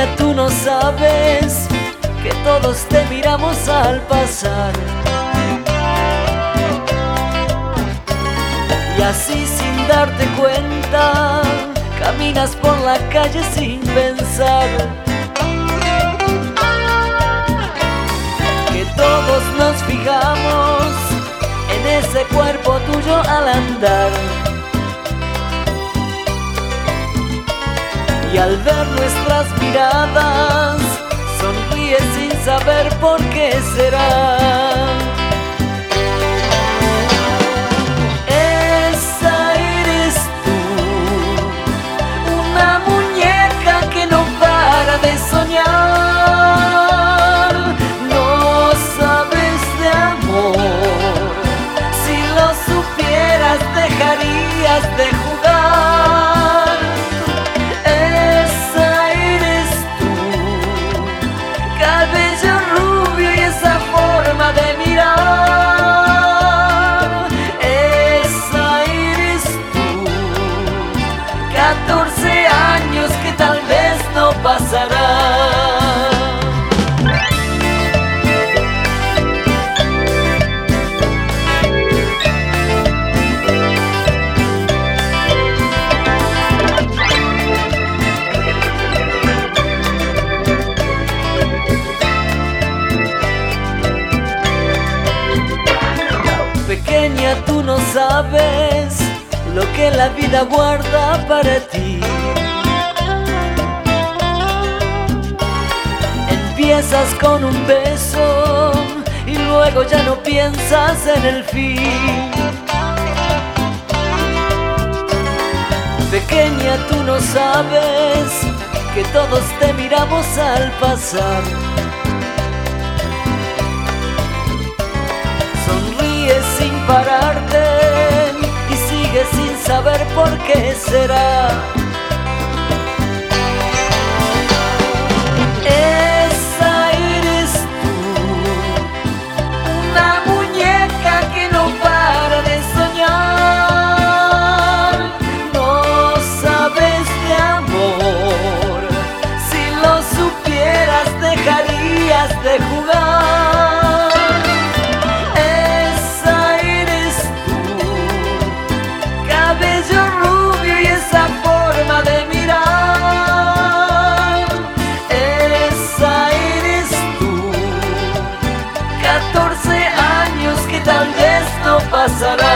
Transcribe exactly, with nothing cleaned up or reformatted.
Pequeña, tú no sabes que todos te miramos al pasar, y así sin darte cuenta caminas por la calle sin pensar que todos nos fijamos en ese cuerpo tuyo al andar. Y al ver nuestras miradas, sonríes sin saber por qué será. Esa eres tú, una muñeca que no para de soñar. No sabes de amor, si lo supieras dejarías de jugar. Cabello rubio y esa forma de mirar, esa eres tú. Catorce años que tal vez no pasarán. Pequeña, tú no sabes lo que la vida guarda para ti. Empiezas con un beso y luego ya no piensas en el fin. Pequeña, tú no sabes que todos te miramos al pasar. Sin pararte y sigues sin saber por qué será. Esa eres tú, una muñeca que no para de soñar. No sabes de amor, si lo supieras dejarías de jugar. Cabello rubio y esa forma de mirar, esa eres tú. Catorce años que tal vez no pasarán.